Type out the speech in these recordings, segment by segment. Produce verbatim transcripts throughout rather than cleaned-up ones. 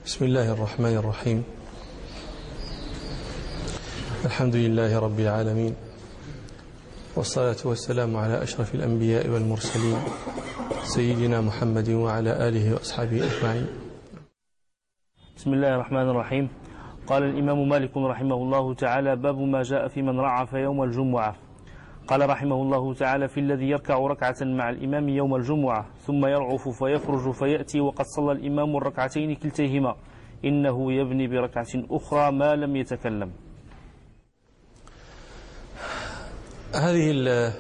بسم الله الرحمن الرحيم. الحمد لله رب العالمين، والصلاة والسلام على أشرف الأنبياء والمرسلين سيدنا محمد وعلى آله وأصحابه أجمعين. بسم الله الرحمن الرحيم. قال الإمام مالك رحمه الله تعالى: باب ما جاء في من رعف يوم الجمعة. قال رحمه الله تعالى: في الذي يركع ركعة مع الإمام يوم الجمعة ثم يرعف فيخرج فيأتي وقد صلى الإمام الركعتين كلتيهما، إنه يبني بركعة أخرى ما لم يتكلم. هذه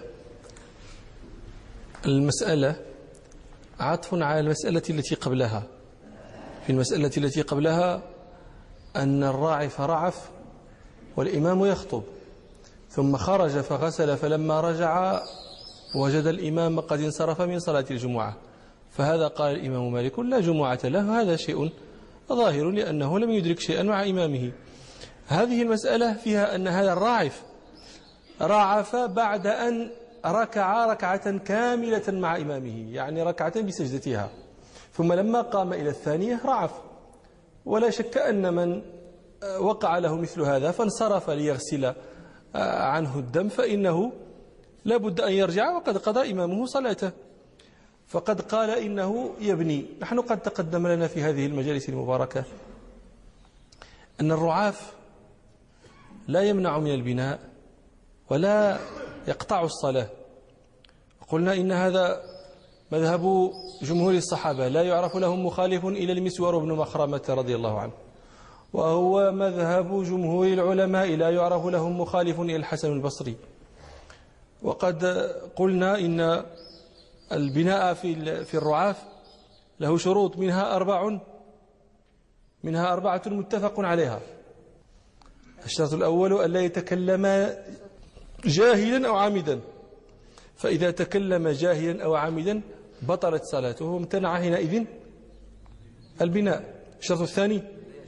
المسألة عطف على المسألة التي قبلها. في المسألة التي قبلها أن الراعف رعف والإمام يخطب، ثم خرج فغسل، فلما رجع وجد الإمام قد انصرف من صلاة الجمعة، فهذا قال الإمام مالك لا جمعة له. هذا شيء ظاهر لأنه لم يدرك شيئا مع إمامه. هذه المسألة فيها أن هذا الراعف رعف بعد أن ركع ركعة كاملة مع إمامه، يعني ركعة بسجدتها، ثم لما قام إلى الثانية رعف. ولا شك أن من وقع له مثل هذا فانصرف ليغسل عنه الدم فإنه لا بد أن يرجع وقد قضى إمامه صلاته، فقد قال إنه يبني. نحن قد تقدم لنا في هذه المجالس المباركة أن الرعاف لا يمنع من البناء ولا يقطع الصلاة. قلنا إن هذا مذهب جمهور الصحابة، لا يعرف لهم مخالف إلى المسور بن مخرمة رضي الله عنه، وهو مذهب جمهور العلماء، لا يعرف لهم مخالف إلى الحسن البصري. وقد قلنا إن البناء في في الرعاف له شروط، منها أربع منها أربعة متفق عليها. الشرط الأول ألا يتكلم جاهلا أو عامدا، فإذا تكلم جاهلا أو عامدا بطلت صلاته وامتنع حينئذ البناء. الشرط الثاني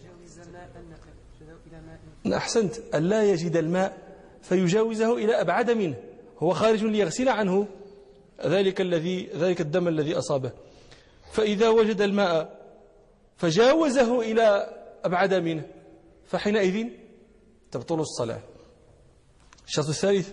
أحسنت، ألا يجد الماء فيجاوزه إلى أبعد منه، هو خارج ليغسل عنه ذلك الذي ذلك الدم الذي أصابه، فإذا وجد الماء فجاوزه إلى أبعد منه فحينئذ تبطل الصلاة. الشرط الثالث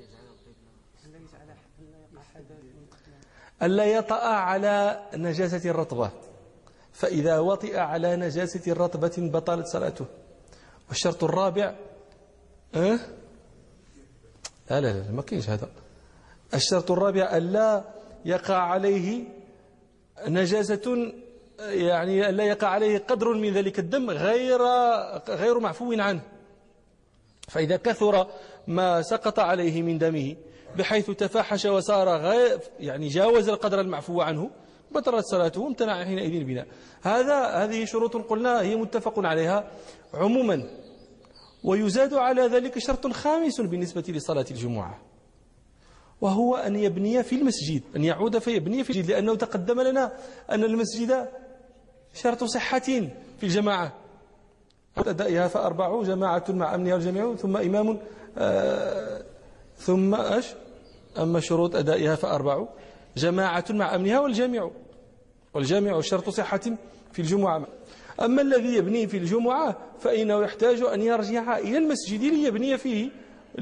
ألا يطأ على نجاسة الرطبة، فإذا وطئ على نجاسة الرطبة بطلت صلاته. والشرط الرابع أه؟ لا لا لا ما كاينش هذا. الشرط الرابع ألا يقع عليه نجاسة، يعني ألا يقع عليه قدر من ذلك الدم غير غير معفو عنه، فإذا كثر ما سقط عليه من دمه بحيث تفاحش وصار غير يعني جاوز القدر المعفو عنه بطلت صلاته وامتنع حينئذ البناء. هذا هذه شروط قلنا هي متفق عليها عموما. ويزاد على ذلك شرط خامس بالنسبة لصلاة الجمعة، وهو أن يبني في المسجد، أن يعود فيبني في المسجد، لأنه تقدم لنا أن المسجد شرط صحة في الجماعة. أدائها فأربع جماعة مع أمنها الجميع ثم إمام آه ثم أش أما شروط أدائها فأربع جماعة مع أمنها والجامع، والجامع شرط صحة في الجمعة. أما الذي يبني في الجمعة فإنه يحتاج أن يرجع إلى المسجد ليبني فيه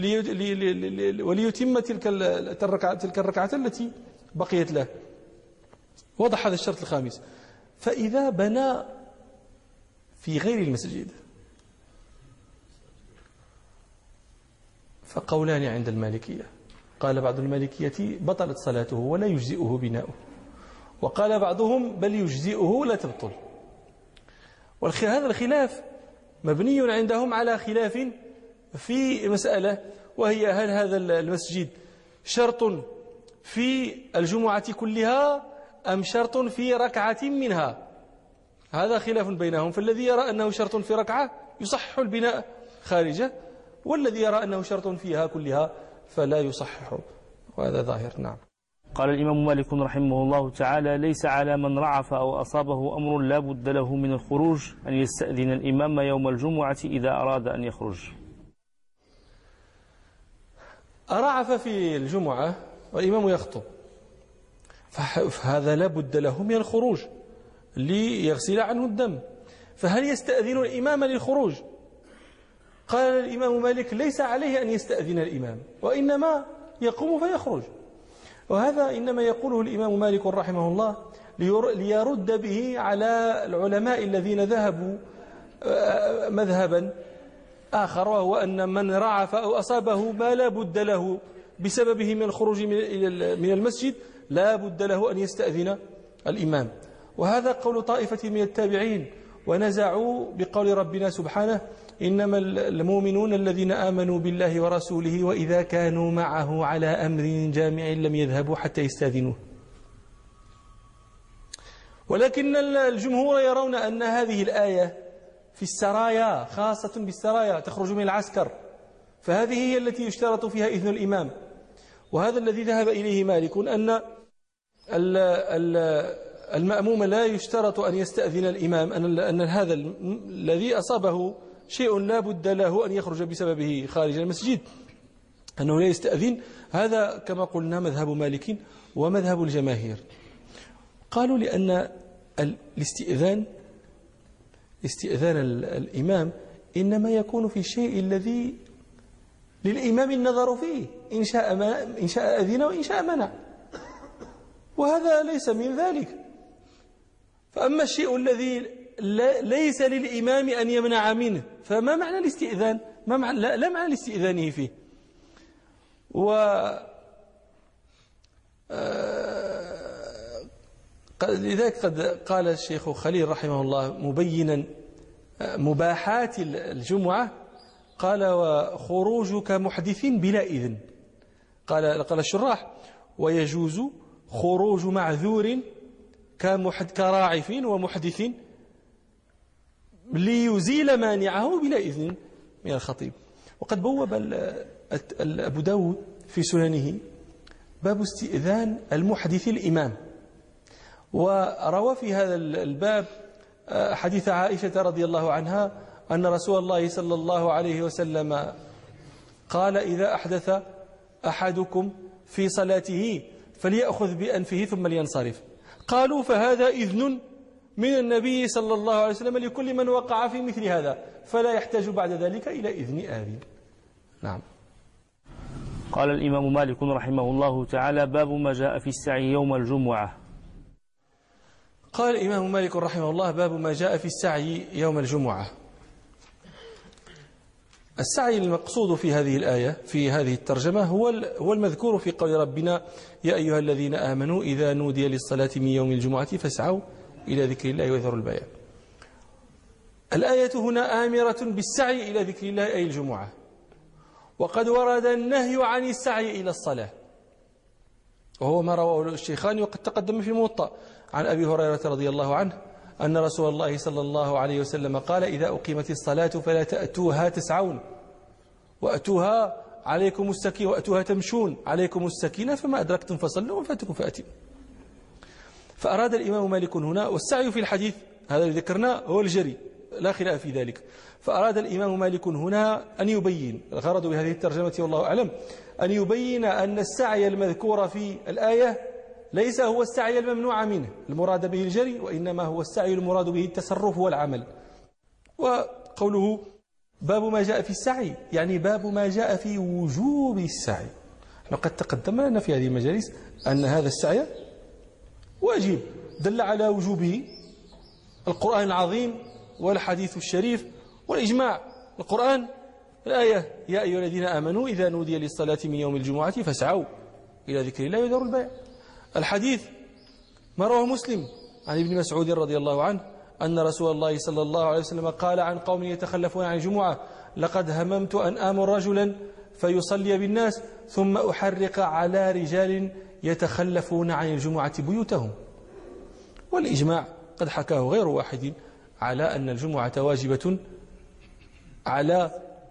وليتم تلك الركعة تلك الركعة التي بقيت له. وضح هذا الشرط الخامس. فإذا بنى في غير المسجد فقولان عند المالكية، قال بعض المالكية بطلت صلاته ولا يجزئه بناؤه، وقال بعضهم بل يجزئه لا تبطل. وهذا الخلاف مبني عندهم على خلاف في مسألة، وهي هل هذا المسجد شرط في الجمعة كلها أم شرط في ركعة منها؟ هذا خلاف بينهم، فالذي يرى أنه شرط في ركعة يصحح البناء خارجه، والذي يرى أنه شرط فيها كلها فلا يصحح، وهذا ظاهر. نعم. قال الإمام مالك رحمه الله تعالى: ليس على من رعف أو أصابه أمر لا بد له من الخروج أن يستأذن الإمام يوم الجمعة إذا أراد أن يخرج. رعف في الجمعة والإمام يخطب، فهذا لا بد له من الخروج ليغسل عنه الدم، فهل يستأذن الإمام للخروج؟ قال الإمام مالك ليس عليه أن يستأذن الإمام، وإنما يقوم فيخرج. وهذا إنما يقوله الإمام مالك رحمه الله ليرد به على العلماء الذين ذهبوا مذهبا آخر، وهو أن من رعف أو أصابه ما لا بد له بسببه من الخروج من المسجد لا بد له أن يستأذن الإمام. وهذا قول طائفة من التابعين، ونزعوا بقول ربنا سبحانه: إنما المؤمنون الذين آمنوا بالله ورسوله وإذا كانوا معه على أمر جامع لم يذهبوا حتى يستأذنوه. ولكن الجمهور يرون أن هذه الآية في السرايا، خاصة بالسرايا تخرج من العسكر، فهذه هي التي يشترط فيها إذن الإمام. وهذا الذي ذهب إليه مالك، أن المأموم لا يشترط أن يستأذن الإمام، أن هذا الذي أصابه شيء لا بد له أن يخرج بسببه خارج المسجد أنه لا يستأذن. هذا كما قلنا مذهب مالك ومذهب الجماهير. قالوا لأن الاستئذان استئذان الإمام إنما يكون في الشيء الذي للإمام النظر فيه، إن شاء إن شاء أذن وإن شاء منع، وهذا ليس من ذلك. فأما الشيء الذي ليس للإمام أن يمنع منه فما معنى الاستئذان؟ ما معنى لا, لا معنى لاستئذانه فيه. و لذلك قد قال الشيخ خليل رحمه الله مبينا مباحات الجمعة، قال: وخروجك محدث بلا إذن. قال قال الشراح: ويجوز خروج معذور كراعف ومحدث ليزيل مانعه بلا إذن من الخطيب. وقد بوب أبو داود في سننه باب استئذان المحدث الإمام، وروى في هذا الباب حديث عائشة رضي الله عنها أن رسول الله صلى الله عليه وسلم قال: إذا أحدث أحدكم في صلاته فليأخذ بأنفه ثم لينصرف. قالوا: فهذا إذن من النبي صلى الله عليه وسلم لكل من وقع في مثل هذا، فلا يحتاج بعد ذلك إلى إذن آذن. نعم. قال الإمام مالك رحمه الله تعالى: باب ما جاء في السعي يوم الجمعة. قال الإمام مالك رحمه الله: باب ما جاء في السعي يوم الجمعة. السعي المقصود في هذه الآية في هذه الترجمة هو هو المذكور في قول ربنا: يا أيها الذين آمنوا إذا نودي للصلاة من يوم الجمعة فاسعوا إلى ذكر الله وذروا البيع. الآية هنا آمرة بالسعي إلى ذكر الله أي الجمعة، وقد ورد النهي عن السعي إلى الصلاة، وهو ما رواه الشيخان وقد تقدم في الموطأ عن أبي هريرة رضي الله عنه أن رسول الله صلى الله عليه وسلم قال: إذا أقيمت الصلاة فلا تأتوها تسعون وأتوها عليكم السكينة وأتوها تمشون عليكم السكينة فما أدركتم فصلوا وفاتكم فأتموا. فأراد الإمام مالك هنا، والسعي في الحديث هذا الذي ذكرناه هو الجري لا خلاف في ذلك، فأراد الإمام مالك هنا أن يبين، الغرض بهذه الترجمة والله أعلم أن يبين أن السعي المذكور في الآية ليس هو السعي الممنوع منه المراد به الجري، وإنما هو السعي المراد به التصرف والعمل. وقوله باب ما جاء في السعي يعني باب ما جاء في وجوب السعي. لقد تقدم لنا في هذه المجالس أن هذا السعي واجب، دل على وجوبه القرآن العظيم والحديث الشريف والإجماع. القرآن الآية: يا أيها الذين آمنوا إذا نودي للصلاة من يوم الجمعة فاسعوا إلى ذكر الله وذروا البيع. الحديث ما رواه مسلم عن ابن مسعود رضي الله عنه أن رسول الله صلى الله عليه وسلم قال عن قوم يتخلفون عن الجمعة: لقد هممت أن آمر رجلا فيصلي بالناس ثم أحرق على رجال يتخلفون عن الجمعة بيوتهم. والإجماع قد حكاه غير واحد على أن الجمعة واجبة على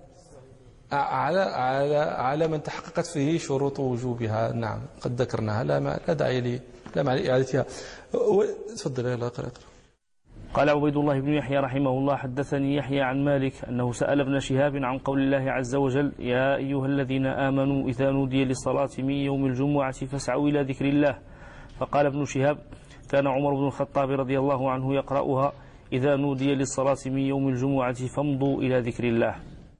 على على على من تحققت فيه شروط وجوبها. نعم قد ذكرناها، لا لا داعي لي لا معنى لإعادتها. تفضل يا قرأ. قال عبيد الله بن يحيى رحمه الله: حدثني يحيى عن مالك أنه سأل ابن شهاب عن قول الله عز وجل: يا أيها الذين آمنوا إذا نودي للصلاة من يوم الجمعة فاسعوا إلى ذكر الله. فقال ابن شهاب: كان عمر بن الخطاب رضي الله عنه يقرأها: إذا نودي للصلاة من يوم الجمعة فامضوا إلى ذكر الله.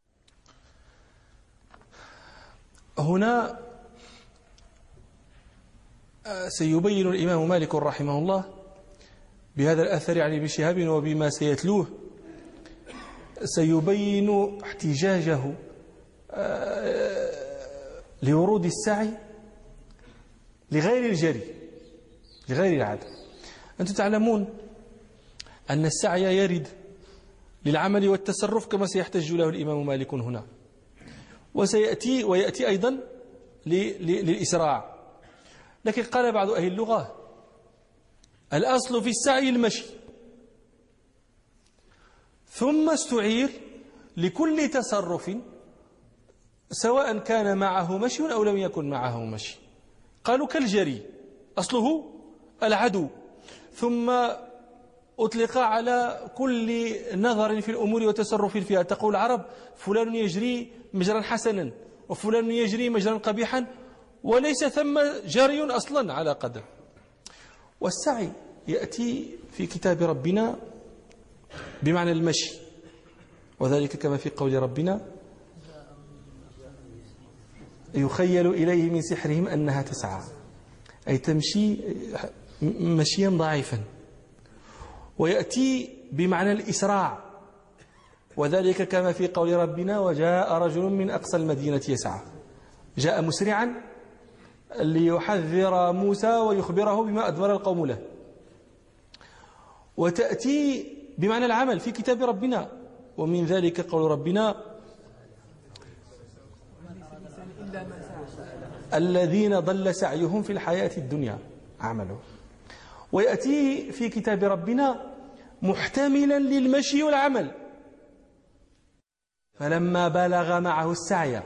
هنا سيبين الإمام مالك رحمه الله بهذا الأثر عن ابن شهاب وبما سيتلوه سيبين احتجاجه لورود السعي لغير الجري لغير العادة. أنتم تعلمون أن السعي يرد للعمل والتصرف كما سيحتج له الإمام مالك هنا، وسيأتي ويأتي أيضا للإسراع. لكن قال بعض أهل اللغة الأصل في السعي المشي، ثم استعير لكل تصرف سواء كان معه مشي أو لم يكن معه مشي. قالوا كالجري أصله العدو، ثم أطلق على كل نظر في الأمور وتصرف فيها. تقول العرب فلان يجري مجرا حسنا وفلان يجري مجرا قبيحا، وليس ثم جري أصلا على قدر. والسعي يأتي في كتاب ربنا بمعنى المشي، وذلك كما في قول ربنا يخيل إليه من سحرهم أنها تسعى، أي تمشي مشيا ضعيفا. ويأتي بمعنى الإسراع، وذلك كما في قول ربنا وجاء رجل من أقصى المدينة يسعى، جاء مسرعا ليحذر موسى ويخبره بما أدبر القوم له. وتأتي بمعنى العمل في كتاب ربنا، ومن ذلك قول ربنا الذين ضل سعيهم في الحياة الدنيا عمله. ويأتي في كتاب ربنا محتملا للمشي والعمل، فلما بلغ معه السعي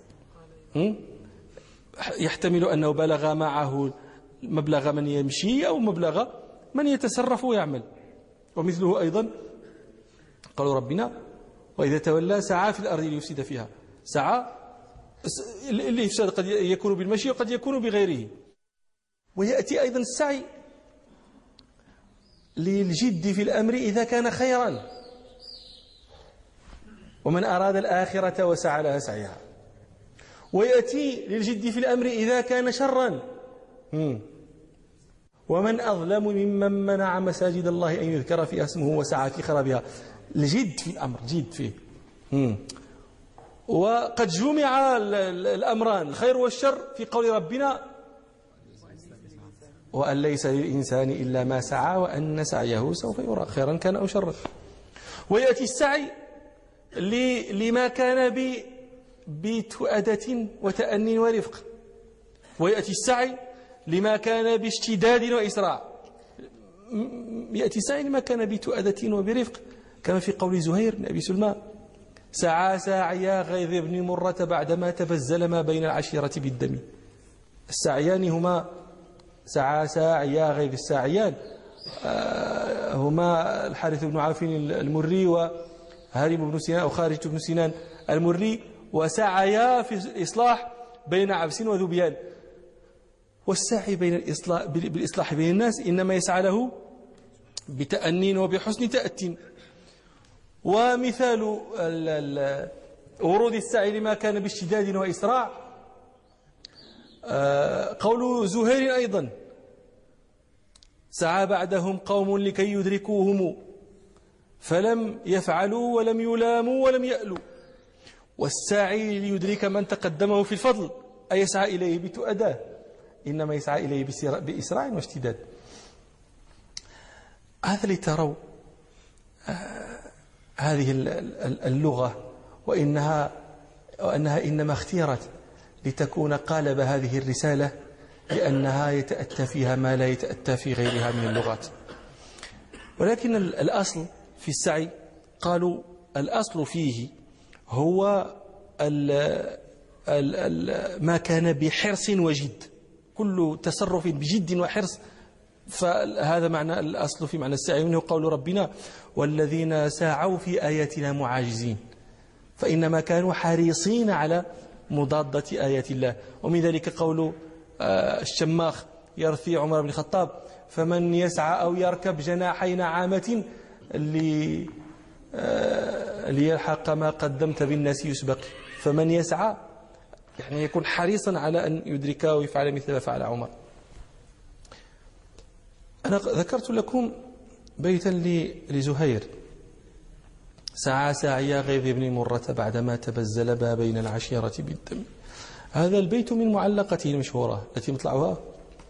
يحتمل أنه بلغ معه مبلغ من يمشي أو مبلغ من يتصرف ويعمل. ومثله أيضا قالوا ربنا وإذا تولى سعى في الأرض ليفسد فيها. سعى اللي يفسد قد يكون بالمشي وقد يكون بغيره. ويأتي أيضا السعي للجد في الأمر إذا كان خيرا، ومن أراد الآخرة وسعى لها سعيها. ويأتي للجد في الأمر إذا كان شرا، ومن أظلم ممن منع مساجد الله أن يذكر فيها اسمه وسعى في خرابها. الجد في الأمر، جد فيه. وقد جمع الأمران الخير والشر في قول ربنا وأن ليس للإنسان إلا ما سعى وأن سعيه سوف يرى خيرا كان أو شرا. ويأتي السعي لما كان بتؤدة وتأني ورفق، ويأتي السعي لما كان باشتداد وإسراع. يأتي السعي لما كان بتؤدة وبرفق كما في قول زهير بن أبي سلمى سعى ساعيا غيظ بن مرة بعدما تبزل ما بين العشيرة بالدم. السعيان هما سعى ساعيا غيظ الساعيان هما الحارث بن عوف المري وهارم بن سنان أو خارج بن سنان المري، وسعيا في الإصلاح بين عبس وذبيان. والسعي بين الإصلاح بالإصلاح بين الناس إنما يسعى له بتأنين وبحسن تأتين. ومثال ورود السعي لما كان باشتداد وإسراع قول زهير أيضا سعى بعدهم قوم لكي يدركوهم فلم يفعلوا ولم يلاموا ولم يألوا. والساعي ليدرك من تقدمه في الفضل أي يسعى إليه بتؤداه، إنما يسعى إليه بإسراع واشتداد. هذا لتروا هذه اللغة وإنها, وأنها إنما اختيرت لتكون قالب هذه الرسالة، لأنها يتأتى فيها ما لا يتأتى في غيرها من اللغات. ولكن الأصل في السعي قالوا الأصل فيه هو ال ال ال ما كان بحرص وجد، كل تصرف بجد وحرص. فهذا معنى الأصل في معنى السعي، منه قول ربنا والذين سعوا في آياتنا معاجزين، فإنما كانوا حريصين على مضادة آيات الله. ومن ذلك قول الشماخ يرثي عمر بن الخطاب فمن يسعى أو يركب جناحي نعامة اللي ليلحق ما قدمت بالناس يسبق، فمن يسعى يعني يكون حريصا على أن يدرك ويفعل مثل ما فعل عمر. أنا ذكرت لكم بيتا لزهير: سعى سعي غيظ بن مرة بعدما تبزل ما بين العشيرة بالدم. هذا البيت من معلقته المشهورة التي مطلعها: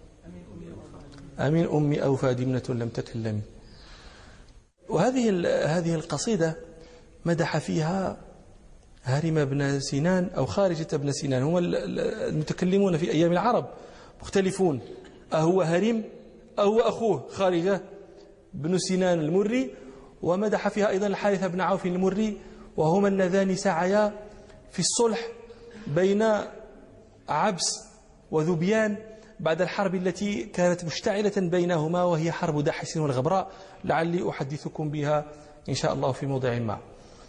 أمن أمي أوفى دمنة لم تكلمي. وهذه هذه القصيدة مدح فيها هارم بن سنان أو خارجة بن سنان. هم المتكلمون في أيام العرب مختلفون، أهو هارم أهو أخوه خارجة بن سنان المري. ومدح فيها أيضا الحارث بن عوف المري، وهما اللذان سعيا في الصلح بين عبس وذبيان بعد الحرب التي كانت مشتعلة بينهما، وهي حرب داحس والغبراء، لعلي أحدثكم بها إن شاء الله في موضع ما.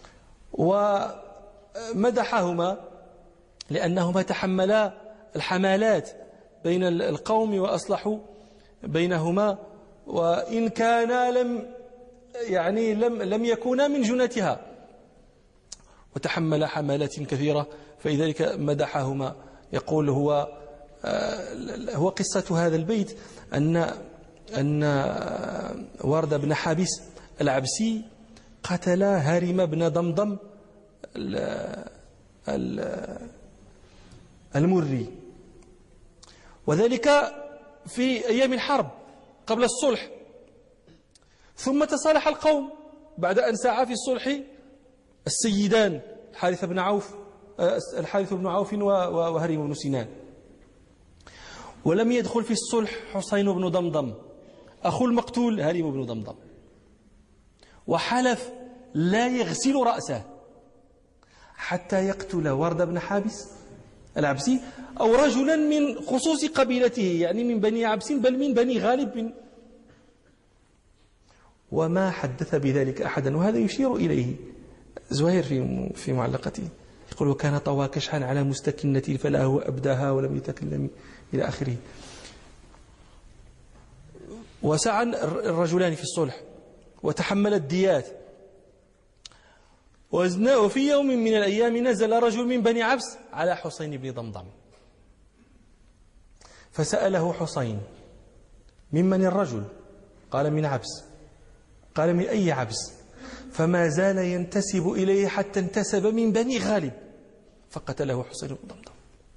ومدحهما لأنهما تحملا الحمالات بين القوم وأصلحوا بينهما، وإن كانا لم يعني لم لم يكونا من جنتها، وتحمل حملات كثيرة، فلذلك مدحهما. يقول هو هو قصة هذا البيت أن أن ورد بن حابس العبسي قتل هارم بن ضمضم المري، وذلك في أيام الحرب قبل الصلح. ثم تصالح القوم بعد أن سعى في الصلح السيدان الحارث بن عوف الحارث بن عوف وهارم بن سنان، ولم يدخل في الصلح حسين بن ضمضم أخو المقتول هارم بن ضمضم، وحلف لا يغسل رأسه حتى يقتل ورد بن حابس العبسي أو رجلا من خصوص قبيلته، يعني من بني عبس بل من بني غالب من. وما حدث بذلك أحدا. وهذا يشير إليه زهير في في معلقته، يقول: وكان طوى كشحا على مستكنتي فلا هو أبداها ولم يتكلم، إلى آخره. وسعى الرجلان في الصلح وتحمل الديات. وفي يوم من الأيام نزل رجل من بني عبس على حسين بن ضمضم، فسأله حسين: ممن الرجل؟ قال: من عبس. قال: من أي عبس؟ فما زال ينتسب إليه حتى انتسب من بني غالب، فقتله حسين بن ضمضم.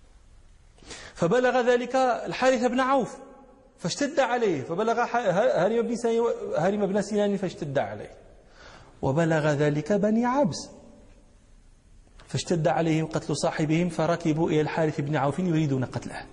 فبلغ ذلك الحارث بن عوف فاشتد عليه، فبلغ هارم بن سنان فاشتد عليه، وبلغ ذلك بني عبس فاشتد عليهم قتل صاحبهم، فركبوا إلى الحارث بن عوف يريدون قتله.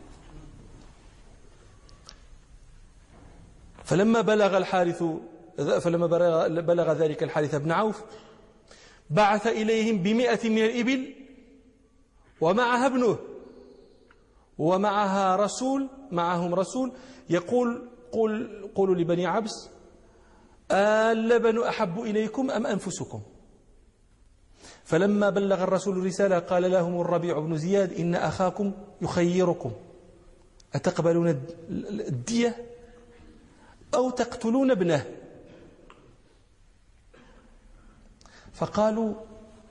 فلما بلغ الحارث فلما بلغ ذلك الحارث بن عوف بعث إليهم بمئة من الإبل ومعها ابنه ومعها رسول معهم رسول يقول: قل قولوا لبني عبس: اللبن أحب إليكم أم أنفسكم؟ فلما بلغ الرسول الرسالة قال لهم الربيع بن زياد: إن أخاكم يخيركم، أتقبلون الدية أو تقتلون ابنه؟ فقالوا: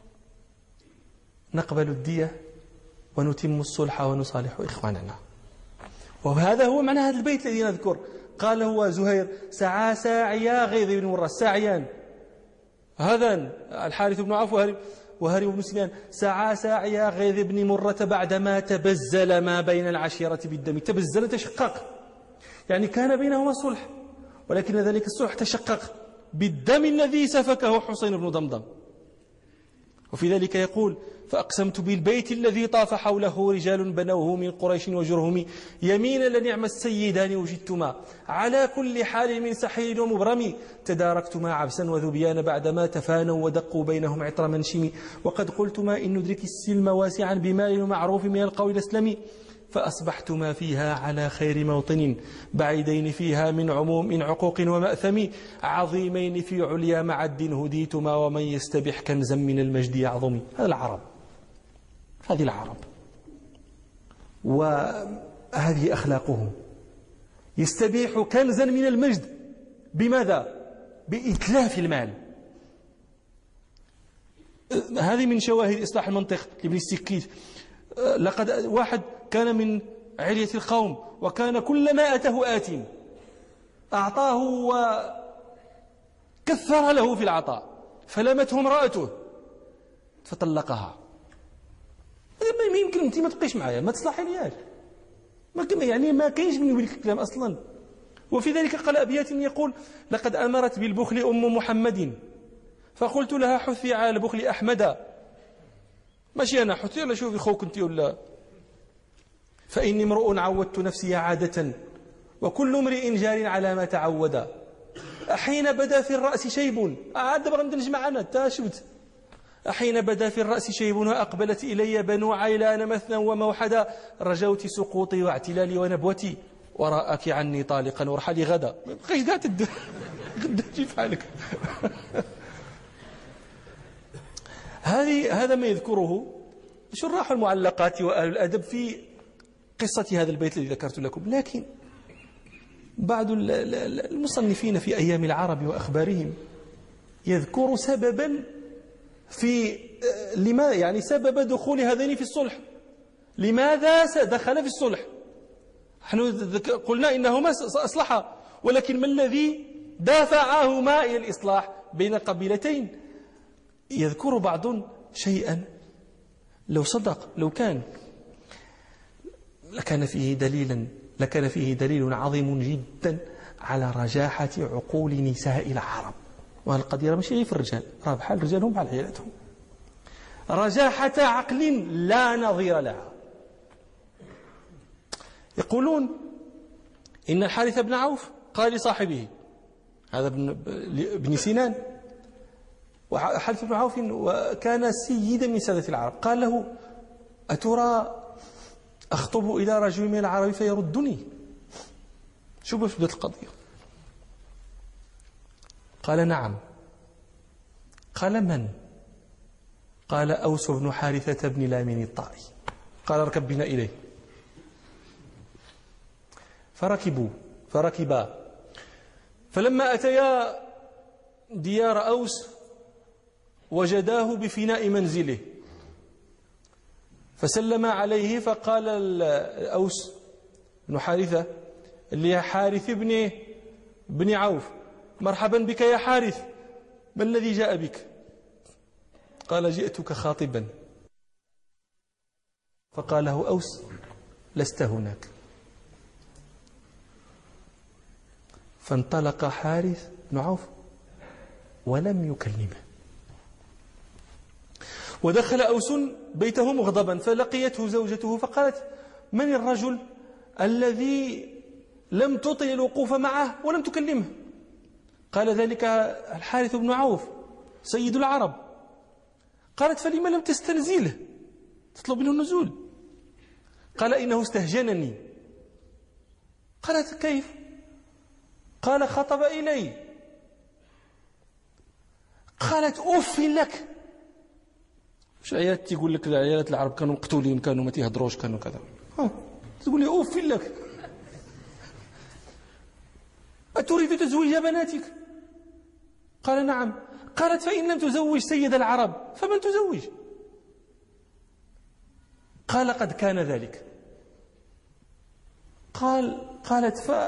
نقبل الدية ونتم الصلح ونصالح إخواننا. وهذا هو معنى هذا البيت الذي نذكر. قال هو زهير: سعى ساعيا غيظ بن مرة، الساعيان هذا الحارث بن عوف وهارم بن سنان، سعى ساعيا غيظ بن مرة بعدما تبزل ما بين العشيرة بالدم. تبزل تشقق، يعني كان بينهما صلح، ولكن ذلك الصلح تشقق بالدم الذي سفكه حسين بن ضمضم. وفي ذلك يقول: فأقسمت بالبيت الذي طاف حوله رجال بنوه من قريش وجرهم، يمينا لنعم السيدان وجدتما، على كل حال من سحير ومبرم، تداركتما عبسا وذبيان بعدما تفانوا ودقوا بينهم عطر منشم، وقد قلتما إن ندرك السلم واسعا بمال ومعروف من القول الأسلم، فأصبحتما فيها على خير موطن، بعيدين فيها من عموم من عقوق ومأثم، عظيمين في عليا معد هديتما، ومن يستبح كنزا من المجد يعظم. هذا العرب، هذه العرب، وهذه أخلاقهم. يستبيح كنزا من المجد بماذا؟ بإتلاف المال. هذه من شواهد إصلاح المنطق لابن السكيت. لقد واحد كان من علية القوم وكان كلما أتاه آت أعطاه وكثر له في العطاء، فلمته امرأته فطلقها. ما يمكن أنت ما تبقيش معايا، ما تصلحي لياش، ما يعني ما كاينش من يقول لك الكلام أصلا. وفي ذلك قال أبيات يقول: لقد أمرت بالبخل أم محمد فقلت لها حثي على البخل أحمد. ماشي أنا حثي، ولا شوفي خوك أنت ولا. فإني امرؤ عودت نفسي عادة وكل امرئ جار على ما تعود. أحين بدا في الرأس شيب، عاد بغا ندنج معنا تاشبت. أحين بدا في الرأس شيب وأقبلت إلي بنو عيلان مثنى وموحدا، رجوت سقوطي واعتلالي ونبوتي وراءك عني طالقا وارحلي غدا. ما بقيش قاعد تد غدا تجي حالك. هذه هذا ما يذكره شراح المعلقات وأهل الأدب في قصة هذا البيت الذي ذكرت لكم. لكن بعض المصنفين في أيام العرب وأخبارهم يذكر سببا في لما يعني سبب دخول هذين في الصلح، لماذا دخل في الصلح. نحن قلنا إنهما أصلحا، ولكن ما الذي دافعهما إلى الإصلاح بين قبيلتين؟ يذكر بعض شيئا لو صدق، لو كان لكان فيه دليلا لكان فيه دليل عظيم جدا على رجاحة عقول نساء العرب. والقضية ماشي غير في الرجال، راه بحال رجالهم بحال عيالاتهم، رجاحة عقل لا نظير لها. يقولون إن الحارث بن عوف قال لصاحبه، هذا ابن سنان، وحارث بن عوف وكان سيدا من سادة العرب، قال له: أترى أخطب إلى رجل من العرب فيردني؟ شو باش بدأت القضية؟ قال: نعم. قال: من؟ قال: أوس بن حارثة بن لامين الطائي. قال: اركب بنا إليه. فركبوا فركبا فلما أتيا ديار أوس وجداه بفناء منزله، فسلم عليه، فقال أوس بن حارثة اللي حارث بن بن عوف: مرحبا بك يا حارث، ما الذي جاء بك؟ قال: جئتك خاطبا. فقال له أوس: لست هناك. فانطلق حارث بن عوف ولم يكلمه. ودخل أوس بيته مغضبا، فلقيته زوجته فقالت: من الرجل الذي لم تطل الوقوف معه ولم تكلمه؟ قال: ذلك الحارث بن عوف سيد العرب. قالت: فلما لم تستنزله تطلب منه النزول؟ قال: إنه استهجنني. قالت: كيف؟ قال: خطب إلي. قالت: أف لك. مش عيالات تقول لك عيالات العرب كانوا مقتولين، كانوا ما تيهضروش، كانوا كذا، تقول لي أف لك، أتريد تزويج بناتك؟ قال: نعم. قالت: فإن لم تزوج سيد العرب فمن تزوج؟ قال: قد كان ذلك. قال قالت: ف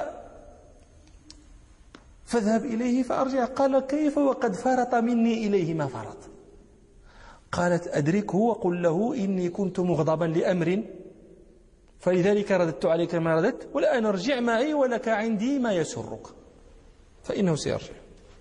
فاذهب إليه فأرجع. قال: كيف وقد فرط مني إليه ما فرط؟ قالت: أدركه وقل له إني كنت مغضبا لأمر فلذلك رددت عليك ما رددت، والآن ارجع معي ولك عندي ما يسرك، فإنه سيرجع.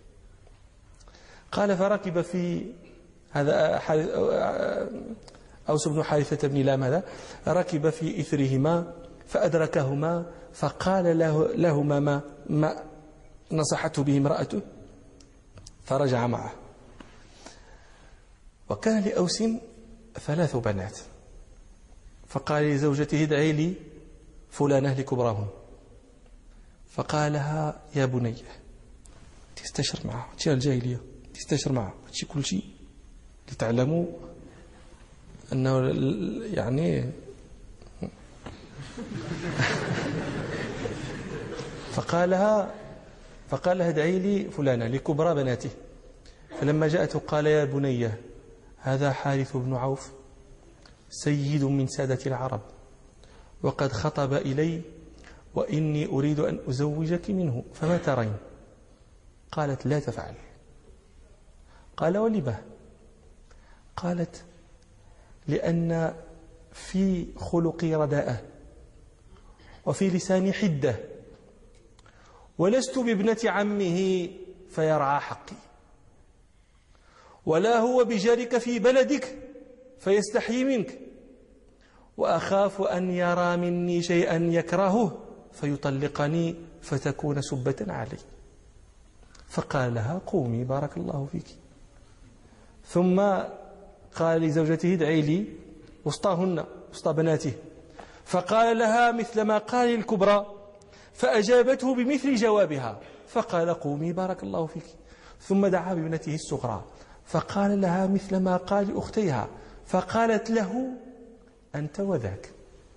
قال: فركب في هذا أوس بن حارثة بن لام، هذا ركب في إثرهما فأدركهما فقال له لهما ما, ما نصحته به امرأته، فرجع معه. وكان لأوس ثلاث بنات، فقال لزوجته: ادعي لي فلانة لكبراهن. فقالها: يا بني تستشر معها، تشير الجاهلية تستشر معها، تشي كل شيء لتعلموا أنه يعني فقالها فقال لها: ادعي لي فلانة لكبرى بناته. فلما جاءته قال: يا بني هذا حارث بن عوف سيد من سادة العرب، وقد خطب إلي وإني أريد أن أزوجك منه، فما ترين؟ قالت لا تفعل. قال ولما؟ قالت لأن في خلقي رداءة وفي لساني حدة، ولست بابنة عمه فيرعى حقي، ولا هو بجارك في بلدك فيستحيي منك، وأخاف أن يرى مني شيئا يكرهه فيطلقني فتكون سبة علي. فقال لها قومي بارك الله فيك. ثم قال لزوجته ادعي لي وسطهن وسط بناته، فقال لها مثل ما قال الكبرى، فأجابته بمثل جوابها، فقال قومي بارك الله فيك. ثم دعا بابنته الصغرى فقال لها مثل ما قال لأختيها، فقالت له أنت وذاك.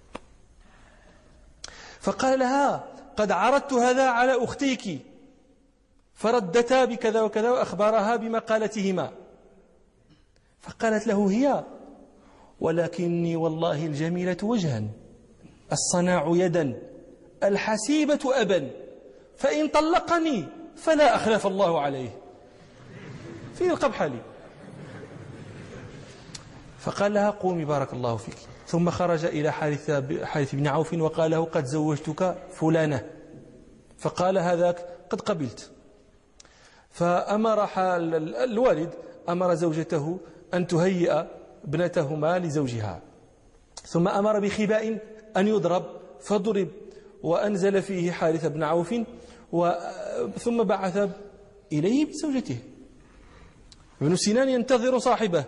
فقال لها قد عرضت هذا على أختيك فردتا بكذا وكذا وأخبرها بمقالتهما. فقالت له هي ولكني والله الجميلة وجها، الصناع يدا، الحسيبة أبا، فإن طلقني فلا أخلف الله عليه. في القبح لي. فقال لها قومي بارك الله فيك. ثم خرج إلى حارث حارث بن عوف وقال له قد زوجتك فلانة، فقال هذاك قد قبلت. فأمر الوالد أمر زوجته أن تهيئ ابنتهما لزوجها، ثم أمر بخباء أن يضرب فضرب وأنزل فيه حارث بن عوف، ثم بعث إليه بزوجته. ابن سنان ينتظر صاحبه،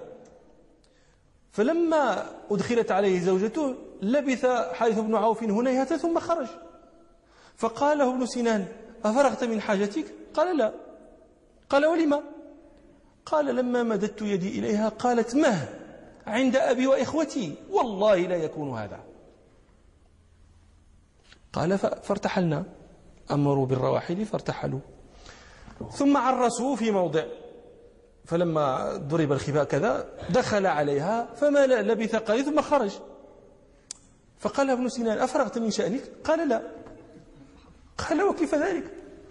فلما أدخلت عليه زوجته لبث حارث بن عوف هنيهة ثم خرج. فقال له ابن سنان أفرغت من حاجتك؟ قال لا. قال ولما؟ قال لما مددت يدي إليها قالت مه عند أبي وإخوتي والله لا يكون هذا. قال فارتحلنا، أمروا بالرواحل فارتحلوا، ثم عرسوا في موضع، فلما ضرب الخباء كذا دخل عليها فما لبث قليل ثم خرج. فقال ابن سنان أفرغت من شأنك؟ قال لا. قال وكيف ذلك؟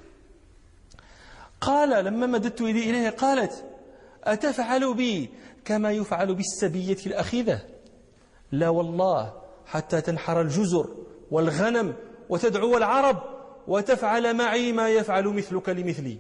قال لما مددت يدي إليها قالت أتفعل بي كما يفعل بالسبية الأخيذة؟ لا والله حتى تنحر الجزر والغنم وتدعو العرب وتفعل معي ما يفعل مثلك لمثلي.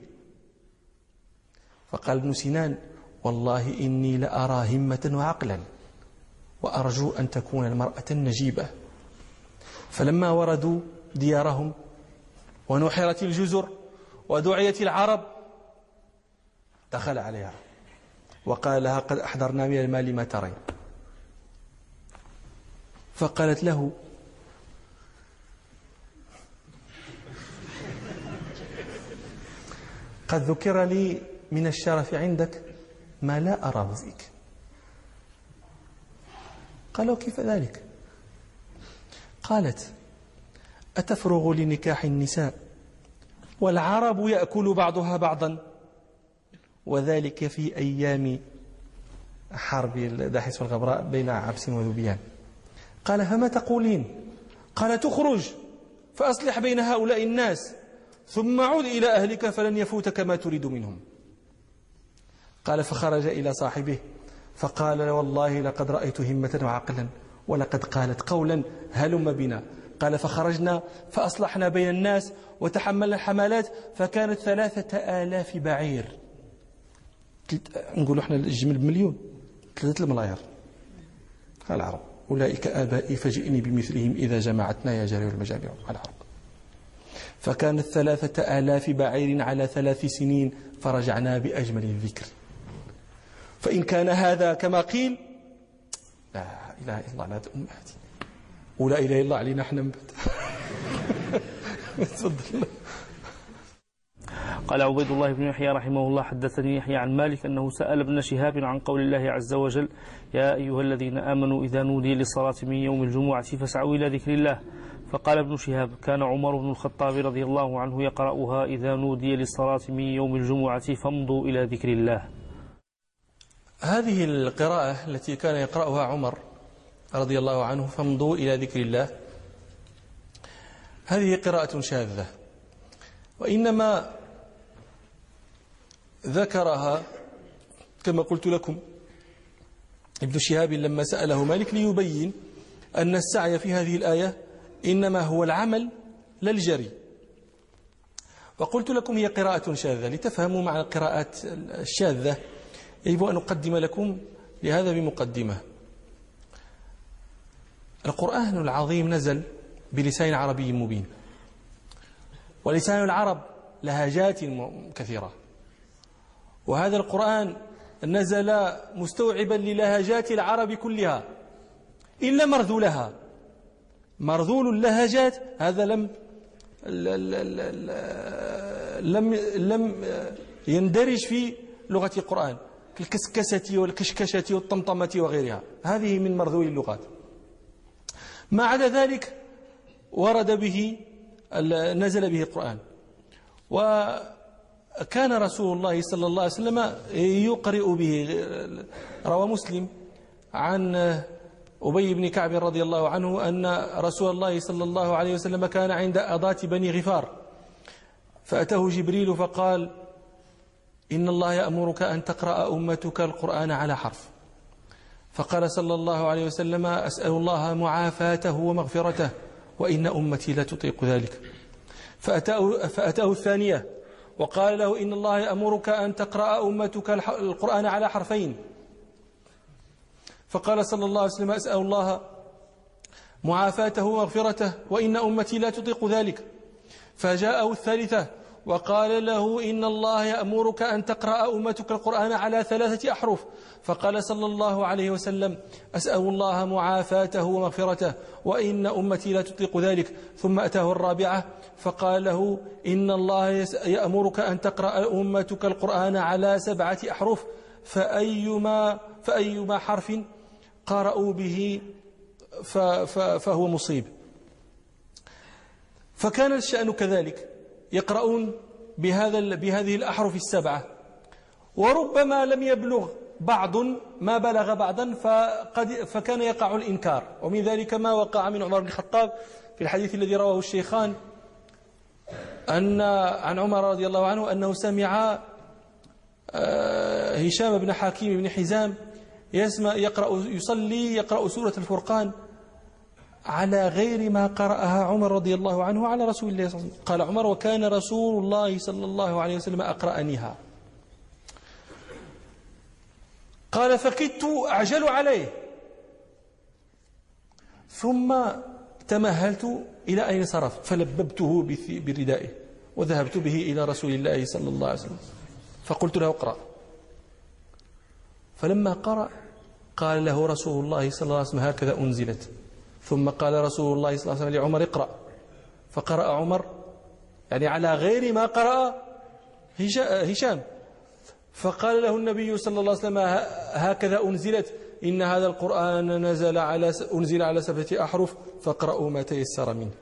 فقال ابن سنان والله إني لأرى همة وعقلا وأرجو أن تكون المرأة نجيبة. فلما وردوا ديارهم ونحرت الجزر ودعيت العرب دخل عليها وقال لها قد أحضرنا من المال ما ترين. فقالت له قد ذكر لي من الشرف عندك ما لا أراه فيك. قالوا كيف ذلك؟ قالت أتفرغ لنكاح النساء والعرب يأكل بعضها بعضا، وذلك في أيام حرب داحس والغبراء بين عبس وذبيان. قال فما تقولين؟ قال تخرج فأصلح بين هؤلاء الناس ثم عود إلى أهلك فلن يفوتك ما تريد منهم. قال فخرج إلى صاحبه فقال والله لقد رأيت همة وعقلا ولقد قالت قولا هلم بنا. قال فخرجنا فأصلحنا بين الناس وتحملنا الحملات فكانت ثلاثة آلاف بعير، نقول احنا الجمل بمليون، ثلاثة الملاير. قال العرب أولئك آبائي فجئني بمثلهم إذا جمعتنا يا جاري المجامع. العرب فكانت ثلاثة آلاف بعير على ثلاث سنين فرجعنا بأجمل الذكر. فإن كان هذا كما قيل لا إله إلا الله لا أمهاتي ولا إله إلا الله علينا احنا من بعد. تفضل. قال عبيد الله بن يحيى رحمه الله حدثني يحيى عن مالك أنه سأل ابن شهاب عن قول الله عز وجل يا أيها الذين آمنوا إذا نودي للصلاة من يوم الجمعة فاسعوا إلى ذكر الله. فقال ابن شهاب كان عمر بن الخطاب رضي الله عنه يقرأها إذا نودي للصلاة من يوم الجمعة فامضوا إلى ذكر الله. هذه القراءة التي كان يقرأها عمر رضي الله عنه، فامضوا إلى ذكر الله، هذه قراءة شاذة، وإنما ذكرها كما قلت لكم ابن شهاب لما سأله مالك ليبين أن السعي في هذه الآية إنما هو العمل لا الجري. وقلت لكم هي قراءة شاذة. لتفهموا معنى القراءات الشاذة يجب أن أقدم لكم لهذا بمقدمة. القرآن العظيم نزل بلسان عربي مبين، ولسان العرب لهجات كثيرة، وهذا القرآن نزل مستوعبا للهجات العرب كلها إلا مرذولها. مرذول اللهجات هذا لم لم لم يندرج في لغة القرآن كالكسكسة والكشكشة والطمطمة وغيرها، هذه من مرذول اللغات. ما عدا ذلك ورد به نزل به القرآن. وكان رسول الله صلى الله عليه وسلم يقرئ به. روى مسلم عن أبي بن كعب رضي الله عنه أن رسول الله صلى الله عليه وسلم كان عند أضاة بني غفار، فأتاه جبريل فقال: إن الله يأمرك أن تقرأ أمتك القرآن على حرف. فقال صلى الله عليه وسلم: أسأل الله معافاته ومغفرته وإن أمتي لا تطيق ذلك. فأتاه, فأتاه الثانية وقال له: إن الله يأمرك أن تقرأ أمتك القرآن على حرفين. فقال صلى الله عليه وسلم: أسأل الله معافاته ومغفرته وإن أمتي لا تطيق ذلك. فجاءه الثالثة وقال له: إن الله يأمرك أن تقرأ أمتك القرآن على ثلاثة أحرف. فقال صلى الله عليه وسلم: أسأل الله معافاته ومغفرته وإن أمتي لا تطيق ذلك. ثم أتاه الرابعة فقال له: إن الله يأمرك أن تقرأ أمتك القرآن على سبعة أحرف، فأيما, فأيما حرف قرأوا به فهو مصيب. فكان الشأن كذلك، يقرؤون بهذا بهذه الأحرف السبعة، وربما لم يبلغ بعض ما بلغ بعضا فقد فكان يقع الإنكار. ومن ذلك ما وقع من عمر بن الخطاب في الحديث الذي رواه الشيخان أن عن عمر رضي الله عنه أنه سمع هشام بن حكيم بن حزام يسمع يقرأ يصلي يقرأ سورة الفرقان على غير ما قرأها عمر رضي الله عنه على رسول الله صلى الله عليه وسلم. قال عمر: وكان رسول الله صلى الله عليه وسلم أقرأنيها. قال: فكدت أعجل عليه، ثم تمهلت إلى أين صرف فلببته بردائه وذهبت به إلى رسول الله صلى الله عليه وسلم فقلت له: اقرأ. فلما قرأ قال له رسول الله صلى الله عليه وسلم: هكذا أنزلت. ثم قال رسول الله صلى الله عليه وسلم لعمر: اقرأ. فقرأ عمر يعني على غير ما قرأ هشام. فقال له النبي صلى الله عليه وسلم: هكذا أنزلت، إن هذا القرآن نزل على أنزل على سبعة أحرف فاقرأوا ما تيسر منه.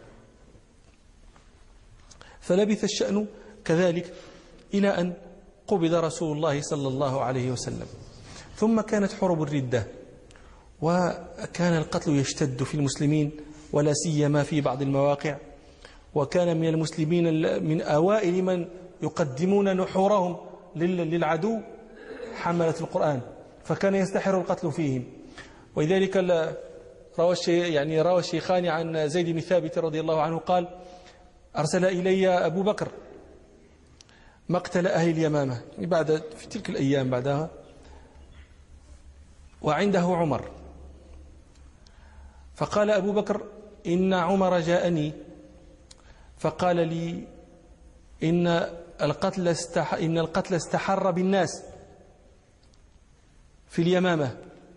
فلبث الشأن كذلك إلى أن قبض رسول الله صلى الله عليه وسلم. ثم كانت حروب الردة، وكان القتل يشتد في المسلمين ولا سيما في بعض المواقع، وكان من المسلمين من أوائل من يقدمون نحورهم للعدو حملة القرآن، فكان يستحر القتل فيهم. ولذلك روى يعني روى الشيخان عن زيد بن ثابت رضي الله عنه قال: أرسل إلي أبو بكر مقتل أهل اليمامة بعد في تلك الأيام بعدها، وعنده عمر. فقال أبو بكر: إن عمر جاءني فقال لي إن القتل استح إن القتل استحر بالناس في اليمامة،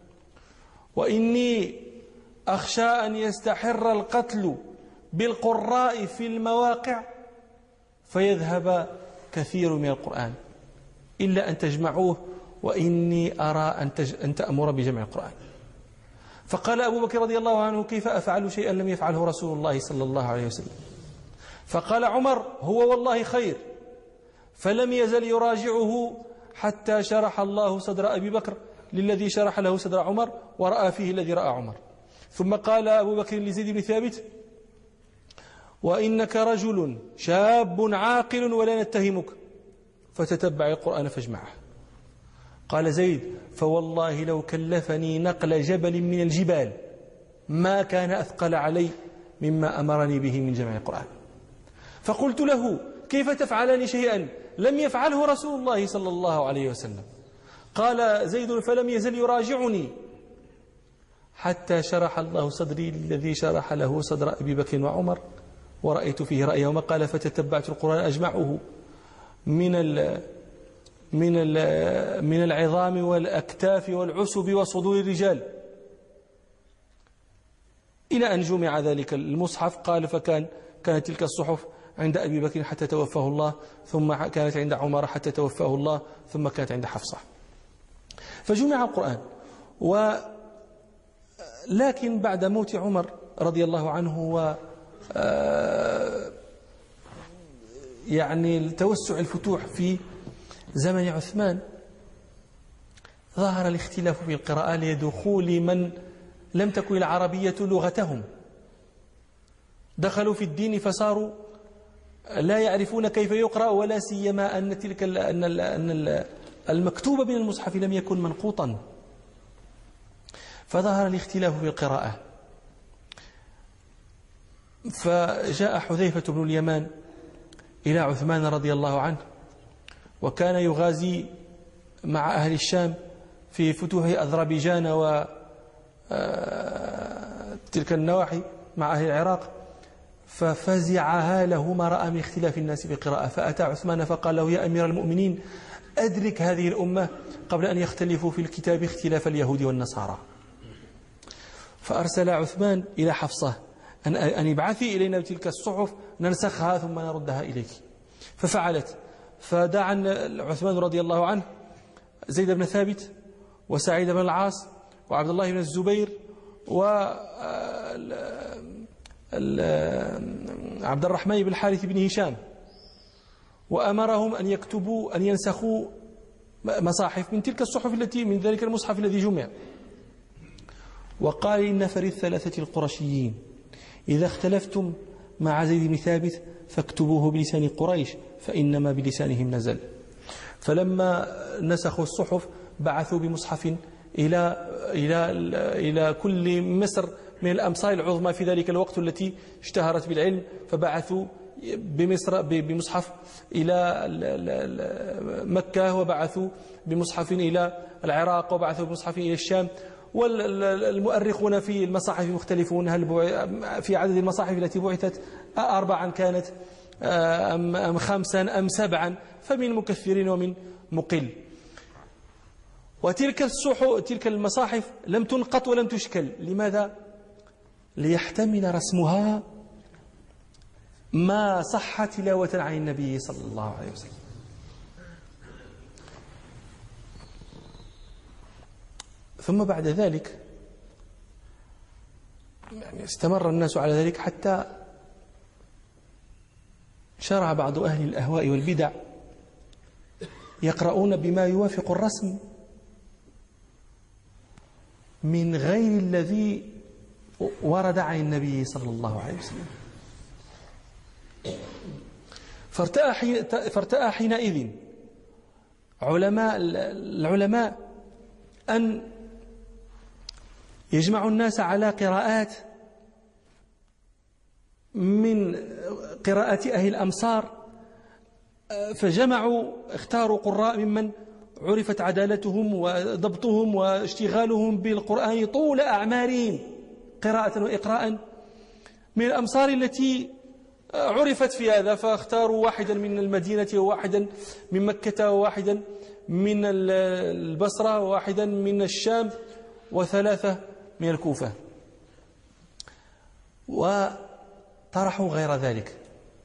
وإني أخشى أن يستحر القتل بالقراء في المواقع فيذهب كثير من القرآن إلا أن تجمعوه، وإني أرى أن, تج... أن تأمر بجمع القرآن. فقال أبو بكر رضي الله عنه: كيف أفعل شيئا لم يفعله رسول الله صلى الله عليه وسلم؟ فقال عمر: هو والله خير. فلم يزل يراجعه حتى شرح الله صدر أبي بكر للذي شرح له صدر عمر ورأى فيه الذي رأى عمر. ثم قال أبو بكر لزيد بن ثابت: وإنك رجل شاب عاقل ولا نتهمك، فتتبع القرآن فاجمعه. قال زيد: فوالله لو كلفني نقل جبل من الجبال ما كان أثقل علي مما أمرني به من جمع القرآن. فقلت له: كيف تفعلان شيئا لم يفعله رسول الله صلى الله عليه وسلم؟ قال زيد: فلم يزل يراجعني حتى شرح الله صدري الذي شرح له صدر أبي بكر وعمر ورأيت فيه رأيهما. قال: فتتبعت القرآن أجمعه من ال من ال من العظام والأكتاف والعسب وصدور الرجال إلى أن جمع ذلك المصحف. قال: فكان كانت تلك الصحف عند أبي بكر حتى توفاه الله، ثم كانت عند عمر حتى توفاه الله، ثم كانت عند حفصة. فجمع القرآن. و لكن بعد موت عمر رضي الله عنه و يعني توسع الفتوح في زمن عثمان، ظهر الاختلاف في القراءة لدخول من لم تكن العربية لغتهم، دخلوا في الدين فصاروا لا يعرفون كيف يقرأ، ولا سيما أن تلك أن المكتوب من المصحف لم يكن منقوطا، فظهر الاختلاف في القراءة. فجاء حذيفة بن اليمان إلى عثمان رضي الله عنه، وكان يغازي مع أهل الشام في فتوح أذربيجان وتلك النواحي مع أهل العراق، ففزع هاله ما رأى من اختلاف الناس في القراءة، فأتى عثمان فقال له: يا أمير المؤمنين، أدرك هذه الأمة قبل أن يختلفوا في الكتاب اختلاف اليهود والنصارى. فأرسل عثمان إلى حفصة أن أن ابعثي إلينا تلك الصحف ننسخها ثم نردها إليك. ففعلت، فدعا عثمان رضي الله عنه زيد بن ثابت وسعيد بن العاص وعبد الله بن الزبير وعبد الرحمن بن الحارث بن هشام، وأمرهم أن يكتبوا أن ينسخوا مصاحف من تلك الصحف التي من ذلك المصحف الذي جمع. وقال للنفر الثلاثة القرشيين: إذا اختلفتم مع زيد بن ثابت فاكتبوه بلسان قريش فإنما بلسانهم نزل. فلما نسخوا الصحف بعثوا بمصحف إلى إلى إلى كل مصر من الأمصار العظمى في ذلك الوقت التي اشتهرت بالعلم، فبعثوا بمصر بمصحف إلى مكة، وبعثوا بمصحف إلى العراق، وبعثوا بمصحف إلى الشام. والمؤرخون في المصاحف مختلفون، هل في عدد المصاحف التي بعثت أربعا كانت أم خمسا أم سبعا، فمن مكثرين ومن مقل. وتلك الصحف تلك المصاحف لم تنقط ولم تشكل. لماذا؟ ليحتمل رسمها ما صح تلاوة عن النبي صلى الله عليه وسلم. ثم بعد ذلك يعني استمر الناس على ذلك حتى شرع بعض أهل الأهواء والبدع يقرؤون بما يوافق الرسم من غير الذي ورد عن النبي صلى الله عليه وسلم. فارتأى, حين فارتأى حينئذ علماء العلماء أن يجمعوا الناس على قراءات من قراءة أهل الأمصار، فجمعوا اختاروا قراء ممن عرفت عدالتهم وضبطهم واشتغالهم بالقرآن طول أعمارهم قراءة وإقراء من الأمصار التي عرفت في هذا، فاختاروا واحدا من المدينة وواحدا من مكة وواحدا من البصرة وواحدا من الشام وثلاثة من الكوفة، وطرحوا غير ذلك.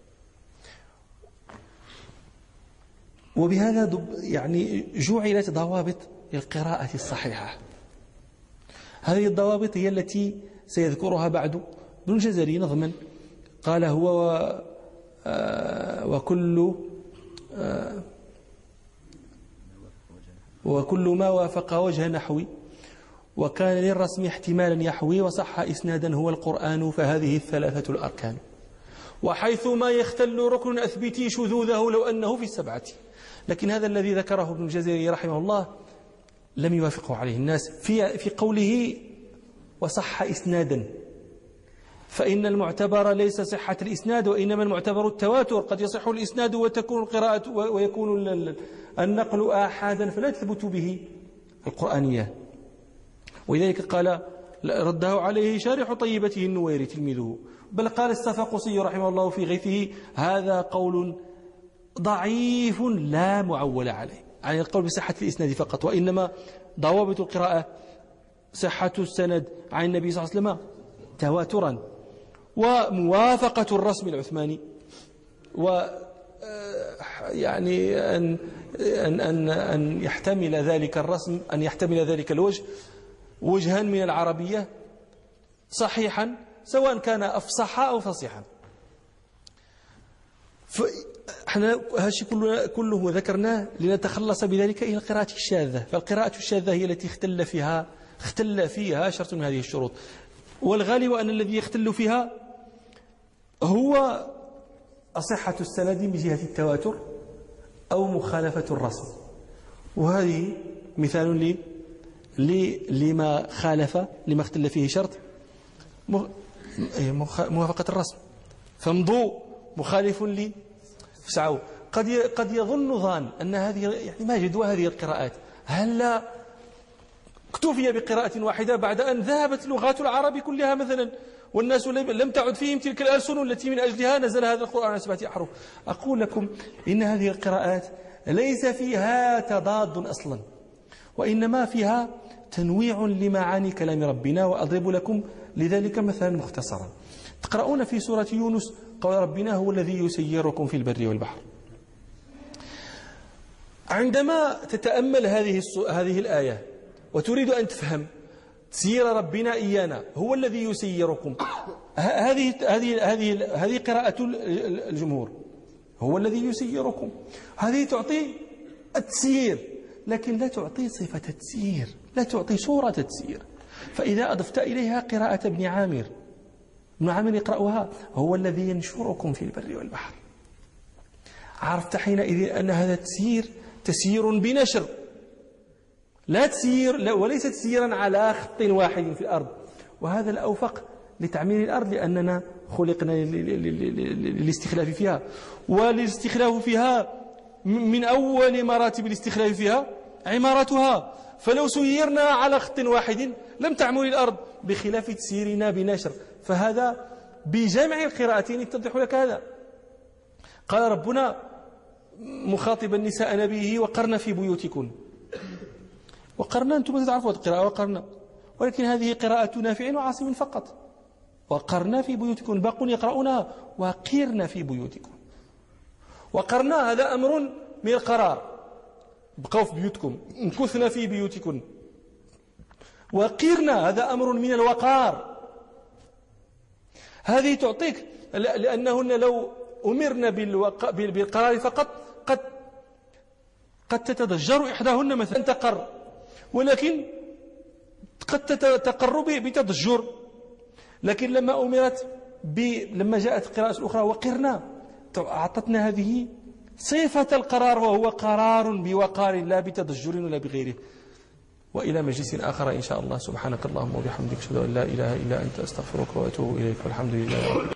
وبهذا يعني جعلت ضوابط للقراءة الصحيحة. هذه الضوابط هي التي سيذكرها بعد ابن الجزري نظما، قال هو و آه وكل آه وكل ما وافق وجه نحوي وكان للرسم احتمالا يحوي وصح إسنادا هو القرآن فهذه الثلاثة الأركان. وحيثما يختل ركن أثبتي شذوذه لو أنه في السبعة. لكن هذا الذي ذكره ابن الجزري رحمه الله لم يوافقه عليه الناس في في قوله وصح إسنادا، فإن المعتبر ليس صحة الإسناد وإنما المعتبر التواتر. قد يصح الإسناد وتكون القراءة ويكون النقل آحادا فلا تثبت به القرآنية. ولذلك قال رده عليه شارح طيبته النويري تلميذه، بل قال الصفاقسي رحمه الله في غيثه هذا قول ضعيف لا معول عليه، يعني القول بصحة الإسناد فقط، وإنما ضوابط القراءة صحة السند عن النبي صلى الله عليه وسلم تواترا وموافقة الرسم العثماني، و يعني أن أن أن أن يحتمل ذلك الرسم أن يحتمل ذلك الوجه وجها من العربية صحيحا سواء كان أفصح أو فصيحا. فإحنا هالشيء كله, كله ذكرناه لنتخلص بذلك إلى القراءة الشاذة. فالقراءة الشاذة هي التي اختل فيها اختل فيها شرط من هذه الشروط، والغالب أن الذي يختل فيها هو صحة السند من جهة التواتر أو مخالفة الرسم. وهذه مثال لي لما خالف لما اختل فيه شرط موافقة الرسم، فامضوا مخالف لي فسعوا. قد قد يظن ظان أن هذه يعني ما جدوى هذه القراءات، هل لا اكتفي بقراءة واحدة بعد أن ذهبت لغات العرب كلها مثلا والناس لم تعد فيهم تلك الألسن التي من أجلها نزل هذا القرآن على سبعة أحرف؟ أقول لكم إن هذه القراءات ليس فيها تضاد أصلا، وإنما فيها تنويع لمعاني كلام ربنا. وأضرب لكم لذلك مثلا مختصرا. تقرؤون في سورة يونس قول ربنا هو الذي يسيركم في البر والبحر. عندما تتأمل هذه هذه الآية وتريد أن تفهم تسير ربنا إيانا هو الذي يسيركم، هذه هذه هذه هذه قراءة الجمهور هو الذي يسيركم، هذه تعطي التسيير لكن لا تعطي صفة التسيير، لا تعطي صورة التسيير. فإذا أضفت إليها قراءة ابن عامر، ابن عامر يقرأها هو الذي ينشركم في البر والبحر، عرفت حينئذ أن هذا التسيير تسيير بنشر، لا تسيير لا وليس تسييرا على خط واحد في الأرض. وهذا الأوفق لتعمير الأرض لأننا خلقنا للاستخلاف فيها، والاستخلاف فيها من أول مراتب الاستخلاف فيها عمارتها. فلو سيرنا على خط واحد لم تعمر الأرض، بخلاف تسيرنا بنشر. فهذا بجمع القراءتين يتضح لك هذا. قال ربنا مخاطبا نساء نبيه وقرن في بيوتكن، وقرنا أنتم تعرفوا القراءة وقرنا، ولكن هذه قراءة نافع وعاصم فقط. وقرنا في بيوتكن، باقون يقرؤونها وقرنا في بيوتكن. وقرنا هذا أمر من القرار، بقوا في بيوتكم، امكثنا في بيوتكن. وقرنا هذا أمر من الوقار. هذه تعطيك لأنهن لو أمرنا بالقرار فقط قد قد تتضجر إحداهن مثلا تقر، ولكن قد تقر بتضجر. لكن لما أمرت ب... لما جاءت القراءة الأخرى وقرنا أعطتنا هذه صفة القرار، وهو قرار بوقار لا بتضجر ولا بغيره. وإلى مجلس آخر إن شاء الله. سبحانك اللهم وبحمدك أشهد أن لا إله إلا أنت أستغفرك وأتوب إليك، والحمد لله.